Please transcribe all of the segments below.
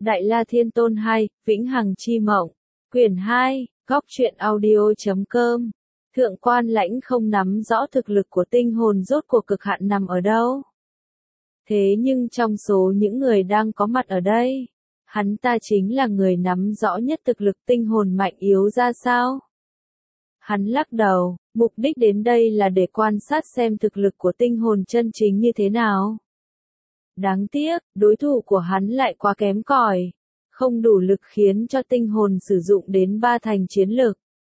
Đại La Thiên Tôn 2, Vĩnh Hằng Chi Mộng. Quyển 2, Góc truyện audio.com. Thượng quan Lãnh không nắm rõ thực lực của tinh hồn rốt cuộc cực hạn nằm ở đâu. Thế nhưng trong số những người đang có mặt ở đây, hắn ta chính là người nắm rõ nhất thực lực tinh hồn mạnh yếu ra sao. Hắn lắc đầu, mục đích đến đây là để quan sát xem thực lực của tinh hồn chân chính như thế nào. Đáng tiếc, đối thủ của hắn lại quá kém cỏi, không đủ lực khiến cho tinh hồn sử dụng đến 3 thành chiến lực.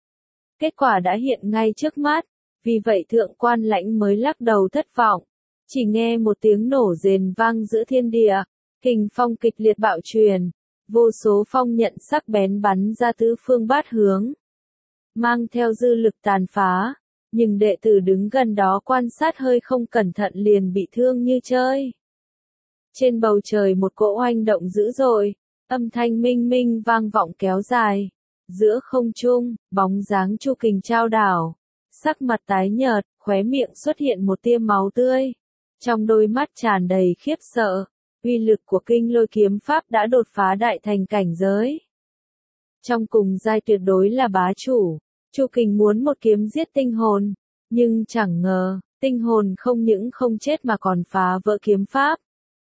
Kết quả đã hiện ngay trước mắt, vì vậy Thượng quan Lãnh mới lắc đầu thất vọng. Chỉ nghe một tiếng nổ rền vang giữa thiên địa, kình phong kịch liệt bạo truyền, vô số phong nhận sắc bén bắn ra tứ phương bát hướng, mang theo dư lực tàn phá, nhưng đệ tử đứng gần đó quan sát hơi không cẩn thận liền bị thương như chơi. Trên bầu trời một cỗ oanh động dữ dội, âm thanh minh minh vang vọng kéo dài. Giữa không trung, bóng dáng Chu Kình trao đảo, sắc mặt tái nhợt, khóe miệng xuất hiện một tia máu tươi. Trong đôi mắt tràn đầy khiếp sợ, uy lực của kinh lôi kiếm pháp đã đột phá đại thành cảnh giới. Trong cùng giai tuyệt đối là bá chủ, Chu Kình muốn một kiếm giết tinh hồn, nhưng chẳng ngờ, tinh hồn không những không chết mà còn phá vỡ kiếm pháp,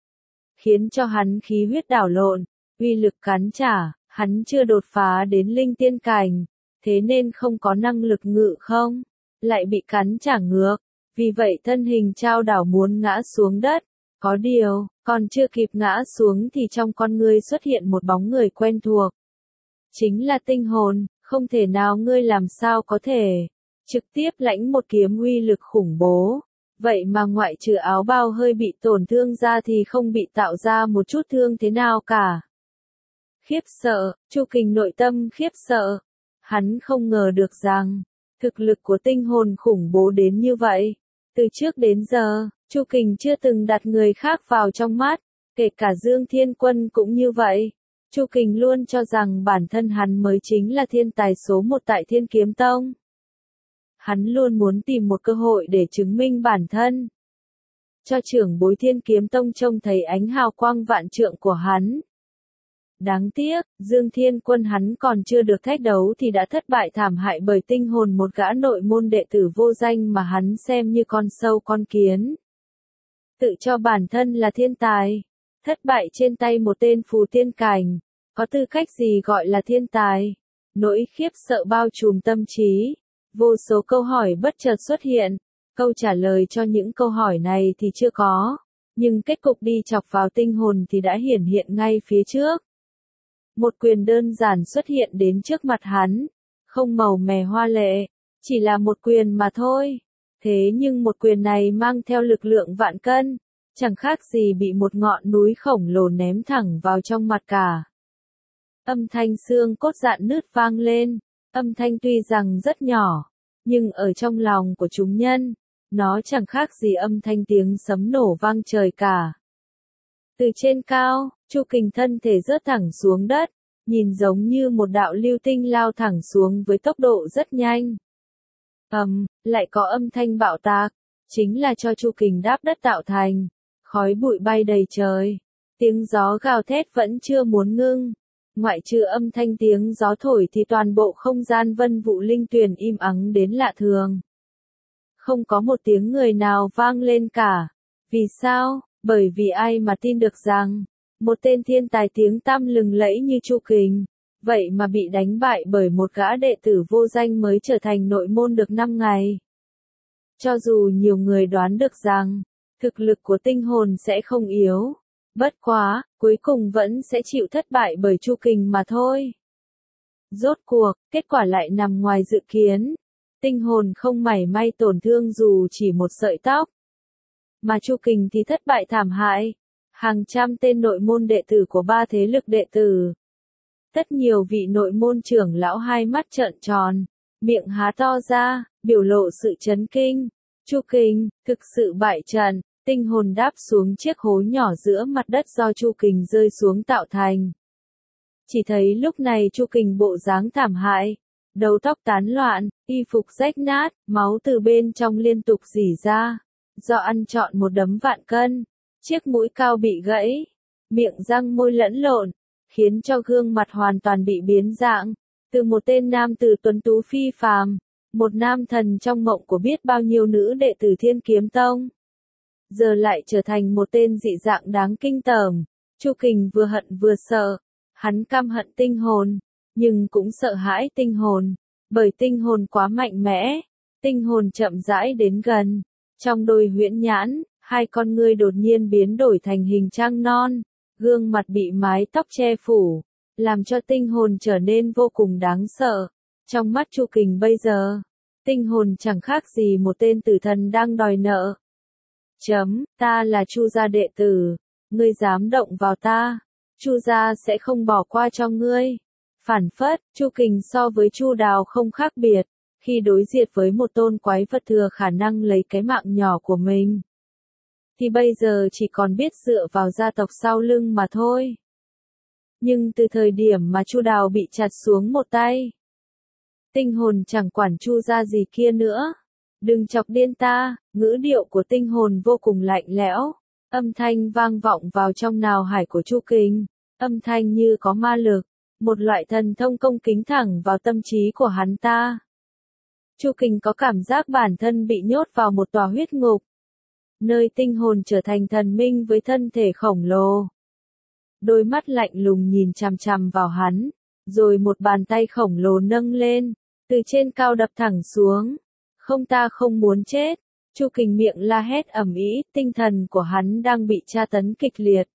khiến cho hắn khí huyết đảo lộn, uy lực cắn trả. Hắn chưa đột phá đến linh tiên cảnh, thế nên không có năng lực ngự không, lại bị cắn trả ngược, vì vậy thân hình trao đảo muốn ngã xuống đất. Có điều, còn chưa kịp ngã xuống thì trong con ngươi xuất hiện một bóng người quen thuộc. Chính là tinh hồn, không thể nào ngươi làm sao có thể trực tiếp lãnh một kiếm uy lực khủng bố. Vậy mà ngoại trừ áo bao hơi bị tổn thương ra thì không bị tạo ra một chút thương thế nào cả. Khiếp sợ, Chu Kình nội tâm khiếp sợ. Hắn không ngờ được rằng, thực lực của tinh hồn khủng bố đến như vậy. Từ trước đến giờ, Chu Kình chưa từng đặt người khác vào trong mắt, kể cả Dương Thiên Quân cũng như vậy. Chu Kình luôn cho rằng bản thân hắn mới chính là thiên tài số 1 tại Thiên Kiếm Tông. Hắn luôn muốn tìm một cơ hội để chứng minh bản thân, cho trưởng bối Thiên Kiếm Tông trông thấy ánh hào quang vạn trượng của hắn. Đáng tiếc, Dương Thiên Quân hắn còn chưa được thách đấu thì đã thất bại thảm hại bởi tinh hồn một gã nội môn đệ tử vô danh mà hắn xem như con sâu con kiến. Tự cho bản thân là thiên tài, thất bại trên tay một tên phù tiên cảnh, có tư cách gì gọi là thiên tài? Nỗi khiếp sợ bao trùm tâm trí, vô số câu hỏi bất chợt xuất hiện, câu trả lời cho những câu hỏi này thì chưa có, nhưng kết cục đi chọc vào tinh hồn thì đã hiển hiện ngay phía trước. Một quyền đơn giản xuất hiện đến trước mặt hắn, không màu mè hoa lệ, chỉ là một quyền mà thôi. Thế nhưng một quyền này mang theo lực lượng vạn cân, chẳng khác gì bị một ngọn núi khổng lồ ném thẳng vào trong mặt cả. Âm thanh xương cốt rạn nứt vang lên, âm thanh tuy rằng rất nhỏ, nhưng ở trong lòng của chúng nhân, nó chẳng khác gì âm thanh tiếng sấm nổ vang trời cả. Từ trên cao, Chu Kình thân thể rớt thẳng xuống đất, nhìn giống như một đạo lưu tinh lao thẳng xuống với tốc độ rất nhanh. Lại có âm thanh bạo tạc, chính là cho Chu Kình đáp đất tạo thành, khói bụi bay đầy trời, tiếng gió gào thét vẫn chưa muốn ngưng. Ngoại trừ âm thanh tiếng gió thổi thì toàn bộ không gian vân vụ linh tuyền im ắng đến lạ thường. Không có một tiếng người nào vang lên cả. Vì sao? Bởi vì ai mà tin được rằng, một tên thiên tài tiếng tăm lừng lẫy như Chu Kình, vậy mà bị đánh bại bởi một gã đệ tử vô danh mới trở thành nội môn được 5 ngày. Cho dù nhiều người đoán được rằng, thực lực của tinh hồn sẽ không yếu, bất quá, cuối cùng vẫn sẽ chịu thất bại bởi Chu Kình mà thôi. Rốt cuộc, kết quả lại nằm ngoài dự kiến. Tinh hồn không mảy may tổn thương dù chỉ một sợi tóc. Mà Chu Kình thì thất bại thảm hại. Hàng trăm tên nội môn đệ tử của 3 thế lực đệ tử. Rất nhiều vị nội môn trưởng lão hai mắt trợn tròn, miệng há to ra, biểu lộ sự chấn kinh. Chu Kình, thực sự bại trận, tinh hồn đáp xuống chiếc hố nhỏ giữa mặt đất do Chu Kình rơi xuống tạo thành. Chỉ thấy lúc này Chu Kình bộ dáng thảm hại, đầu tóc tán loạn, y phục rách nát, máu từ bên trong liên tục rỉ ra, do ăn trọn một đấm vạn cân, chiếc mũi cao bị gãy, miệng răng môi lẫn lộn, khiến cho gương mặt hoàn toàn bị biến dạng. Từ một tên nam tử tuấn tú phi phàm, một nam thần trong mộng của biết bao nhiêu nữ đệ tử Thiên Kiếm Tông, giờ lại trở thành một tên dị dạng đáng kinh tởm. Chu Kình vừa hận vừa sợ, hắn căm hận tinh hồn, nhưng cũng sợ hãi tinh hồn, bởi tinh hồn quá mạnh mẽ. Tinh hồn chậm rãi đến gần, trong đôi huyễn nhãn, hai con ngươi đột nhiên biến đổi thành hình trăng non, gương mặt bị mái tóc che phủ, làm cho tinh hồn trở nên vô cùng đáng sợ. Trong mắt Chu Kình bây giờ, tinh hồn chẳng khác gì một tên tử thần đang đòi nợ. Ta là Chu gia đệ tử, ngươi dám động vào ta, Chu gia sẽ không bỏ qua cho ngươi. Phản phất, Chu Kình so với Chu Đào không khác biệt, khi đối diện với một tôn quái vật thừa khả năng lấy cái mạng nhỏ của mình, thì bây giờ chỉ còn biết dựa vào gia tộc sau lưng mà thôi. Nhưng từ thời điểm mà Chu Đào bị chặt xuống một tay, tinh hồn chẳng quản Chu gia gì kia nữa. Đừng chọc điên ta, ngữ điệu của tinh hồn vô cùng lạnh lẽo, âm thanh vang vọng vào trong nao hải của Chu Kình, âm thanh như có ma lực, một loại thần thông công kính thẳng vào tâm trí của hắn ta. Chu Kình có cảm giác bản thân bị nhốt vào một tòa huyết ngục, nơi tinh hồn trở thành thần minh với thân thể khổng lồ. Đôi mắt lạnh lùng nhìn chằm chằm vào hắn, rồi một bàn tay khổng lồ nâng lên, từ trên cao đập thẳng xuống. Không, ta không muốn chết. Chu Kình miệng la hét ầm ĩ, tinh thần của hắn đang bị tra tấn kịch liệt,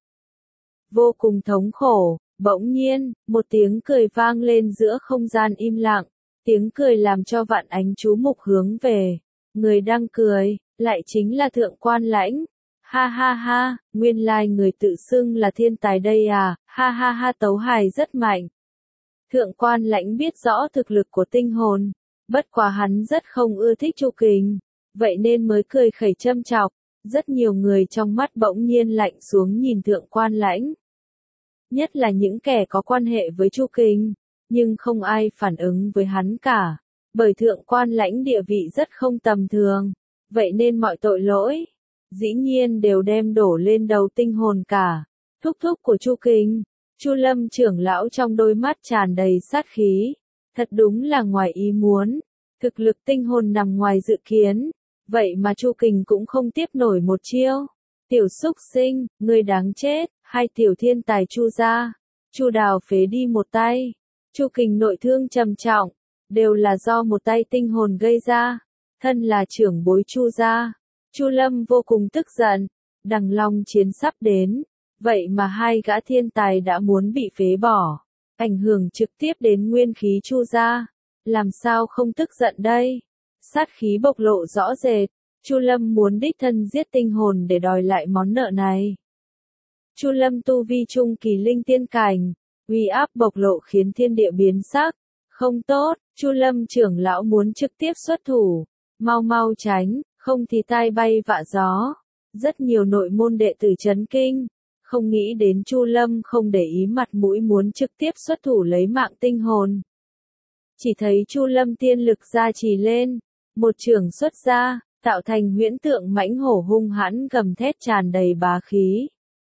vô cùng thống khổ. Bỗng nhiên, một tiếng cười vang lên giữa không gian im lặng, tiếng cười làm cho vạn ánh chú mục hướng về. Người đang cười, lại chính là Thượng Quan Lãnh. Ha ha ha, nguyên lai người tự xưng là thiên tài đây à, ha ha ha, tấu hài rất mạnh. Thượng Quan Lãnh biết rõ thực lực của tinh hồn, bất quá hắn rất không ưa thích Chu Kình, vậy nên mới cười khẩy châm chọc. Rất nhiều người trong mắt bỗng nhiên lạnh xuống nhìn Thượng Quan Lãnh, nhất là những kẻ có quan hệ với Chu Kình, nhưng không ai phản ứng với hắn cả, bởi Thượng Quan Lãnh địa vị rất không tầm thường, vậy nên mọi tội lỗi, dĩ nhiên đều đem đổ lên đầu tinh hồn cả. Thúc thúc của Chu Kình, Chu Lâm trưởng lão trong đôi mắt tràn đầy sát khí, thật đúng là ngoài ý muốn, thực lực tinh hồn nằm ngoài dự kiến, vậy mà Chu Kình cũng không tiếp nổi một chiêu. Tiểu xúc sinh, ngươi đáng chết, hai tiểu thiên tài Chu gia, Chu Đào phế đi một tay, Chu Kình nội thương trầm trọng, đều là do một tay tinh hồn gây ra. Thân là trưởng bối Chu gia, Chu Lâm vô cùng tức giận, đằng long chiến sắp đến, vậy mà hai gã thiên tài đã muốn bị phế bỏ, ảnh hưởng trực tiếp đến nguyên khí Chu gia, làm sao không tức giận đây? Sát khí bộc lộ rõ rệt, Chu Lâm muốn đích thân giết tinh hồn để đòi lại món nợ này. Chu Lâm tu vi trung kỳ linh tiên cảnh, uy áp bộc lộ khiến thiên địa biến sắc. Không tốt, Chu Lâm trưởng lão muốn trực tiếp xuất thủ, mau mau tránh, không thì tai bay vạ gió. Rất nhiều nội môn đệ tử chấn kinh, không nghĩ đến Chu Lâm không để ý mặt mũi muốn trực tiếp xuất thủ lấy mạng tinh hồn. Chỉ thấy Chu Lâm tiên lực gia trì lên, một chưởng xuất ra, tạo thành huyễn tượng mãnh hổ hung hãn gầm thét tràn đầy bá khí.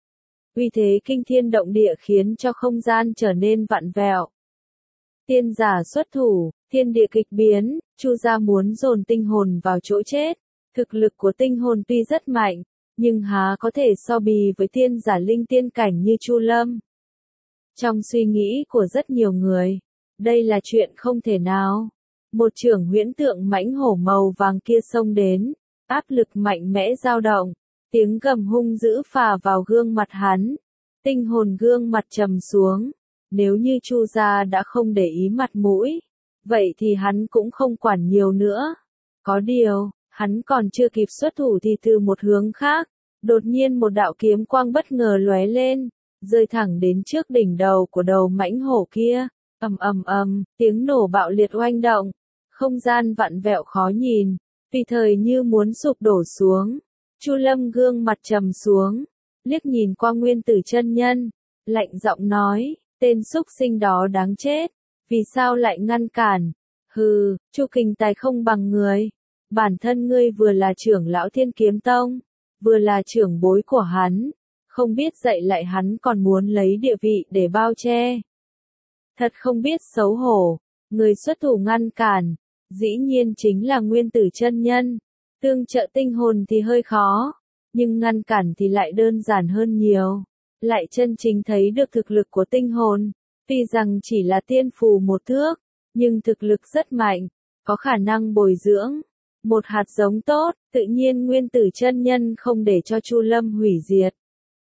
Uy thế kinh thiên động địa khiến cho không gian trở nên vặn vẹo. Tiên giả xuất thủ, thiên địa kịch biến, Chu gia muốn dồn tinh hồn vào chỗ chết. Thực lực của tinh hồn tuy rất mạnh, nhưng há có thể so bì với tiên giả linh tiên cảnh như Chu Lâm. Trong suy nghĩ của rất nhiều người, đây là chuyện không thể nào. Một chưởng huyễn tượng mãnh hổ màu vàng kia xông đến, áp lực mạnh mẽ dao động, tiếng gầm hung dữ phả vào gương mặt hắn. Tinh hồn gương mặt trầm xuống, nếu như Chu gia đã không để ý mặt mũi, vậy thì hắn cũng không quản nhiều nữa. Có điều, hắn còn chưa kịp xuất thủ thì từ một hướng khác, đột nhiên một đạo kiếm quang bất ngờ lóe lên, rơi thẳng đến trước đỉnh đầu của đầu mãnh hổ kia. Ầm ầm ầm, tiếng nổ bạo liệt oanh động, không gian vặn vẹo khó nhìn, tùy thời như muốn sụp đổ xuống. Chu Lâm gương mặt trầm xuống, liếc nhìn qua Nguyên Tử chân nhân, lạnh giọng nói, tên xúc sinh đó đáng chết, vì sao lại ngăn cản? Hừ, Chu Kình tài không bằng người, bản thân ngươi vừa là trưởng lão Thiên Kiếm Tông, vừa là trưởng bối của hắn, không biết dạy lại hắn còn muốn lấy địa vị để bao che. Thật không biết xấu hổ, người xuất thủ ngăn cản, dĩ nhiên chính là Nguyên Tử chân nhân. Tương trợ tinh hồn thì hơi khó, nhưng ngăn cản thì lại đơn giản hơn nhiều. Lại chân chính thấy được thực lực của tinh hồn, tuy rằng chỉ là tiên phù một thước, nhưng thực lực rất mạnh, có khả năng bồi dưỡng. Một hạt giống tốt, tự nhiên Nguyên Tử chân nhân không để cho Chu Lâm hủy diệt.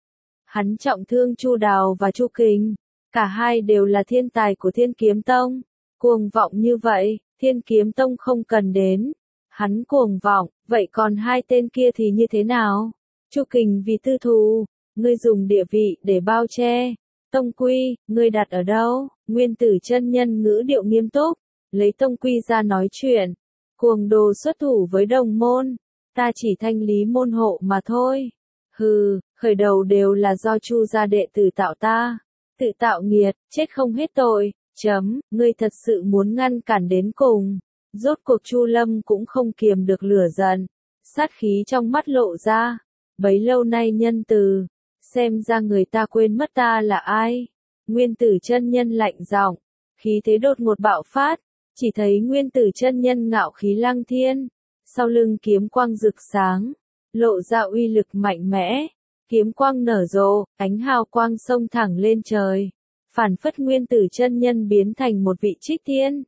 Hắn trọng thương Chu Đào và Chu Kình, cả hai đều là thiên tài của Thiên Kiếm Tông. Cuồng vọng như vậy, Thiên Kiếm Tông không cần đến. Hắn cuồng vọng, vậy còn hai tên kia thì như thế nào? Chu Kình vì tư thù, ngươi dùng địa vị để bao che. Tông quy, ngươi đặt ở đâu? Nguyên Tử chân nhân ngữ điệu nghiêm túc, lấy tông quy ra nói chuyện. Cuồng đồ xuất thủ với đồng môn, ta chỉ thanh lý môn hộ mà thôi. Hừ, khởi đầu đều là do Chu gia đệ tử tạo ta. Tự tạo nghiệt, chết không hết tội. Ngươi thật sự muốn ngăn cản đến cùng. Rốt cuộc Chu Lâm cũng không kiềm được lửa giận, sát khí trong mắt lộ ra. Bấy lâu nay nhân từ, xem ra người ta quên mất ta là ai. Nguyên Tử chân nhân lạnh giọng, khí thế đột ngột bạo phát, chỉ thấy Nguyên Tử chân nhân ngạo khí lăng thiên, sau lưng kiếm quang rực sáng, lộ ra uy lực mạnh mẽ. Kiếm quang nở rộ, ánh hào quang xông thẳng lên trời, phản phất Nguyên Tử chân nhân biến thành một vị trích tiên.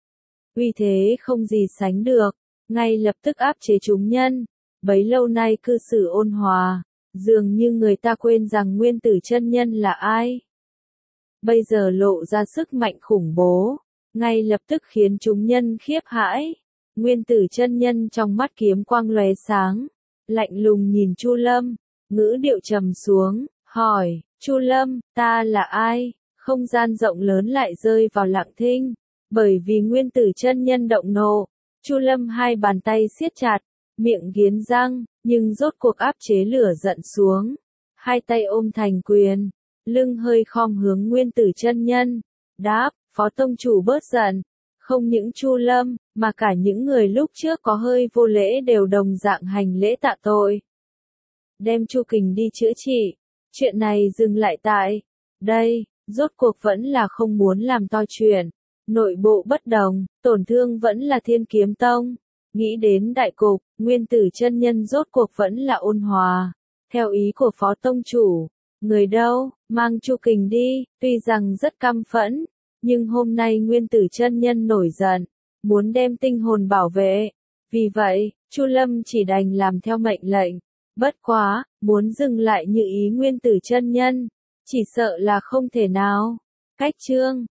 Uy thế không gì sánh được, ngay lập tức áp chế chúng nhân. Bấy lâu nay cư xử ôn hòa, dường như người ta quên rằng Nguyên Tử chân nhân là ai. Bây giờ lộ ra sức mạnh khủng bố, ngay lập tức khiến chúng nhân khiếp hãi. Nguyên Tử chân nhân trong mắt kiếm quang lóe sáng, lạnh lùng nhìn Chu Lâm, ngữ điệu trầm xuống, hỏi, Chu Lâm, ta là ai? Không gian rộng lớn lại rơi vào lặng thinh, bởi vì Nguyên Tử chân nhân động nộ. Chu Lâm hai bàn tay siết chặt, miệng nghiến răng, nhưng rốt cuộc áp chế lửa giận xuống. Hai tay ôm thành quyền, lưng hơi khom hướng Nguyên Tử chân nhân. Đáp, Phó tông chủ bớt giận. Không những Chu Lâm, mà cả những người lúc trước có hơi vô lễ đều đồng dạng hành lễ tạ tội. Đem Chu Kình đi chữa trị. Chuyện này dừng lại tại đây, rốt cuộc vẫn là không muốn làm to chuyện. Nội bộ bất đồng, tổn thương vẫn là Thiên Kiếm Tông. Nghĩ đến đại cục, Nguyên Tử chân nhân rốt cuộc vẫn là ôn hòa. Theo ý của Phó tông chủ, người đâu, mang Chu Kình đi, tuy rằng rất căm phẫn, nhưng hôm nay Nguyên Tử chân nhân nổi giận, muốn đem tinh hồn bảo vệ. Vì vậy, Chu Lâm chỉ đành làm theo mệnh lệnh. Bất quá, muốn dừng lại như ý Nguyên Tử chân nhân, chỉ sợ là không thể nào. Cách chương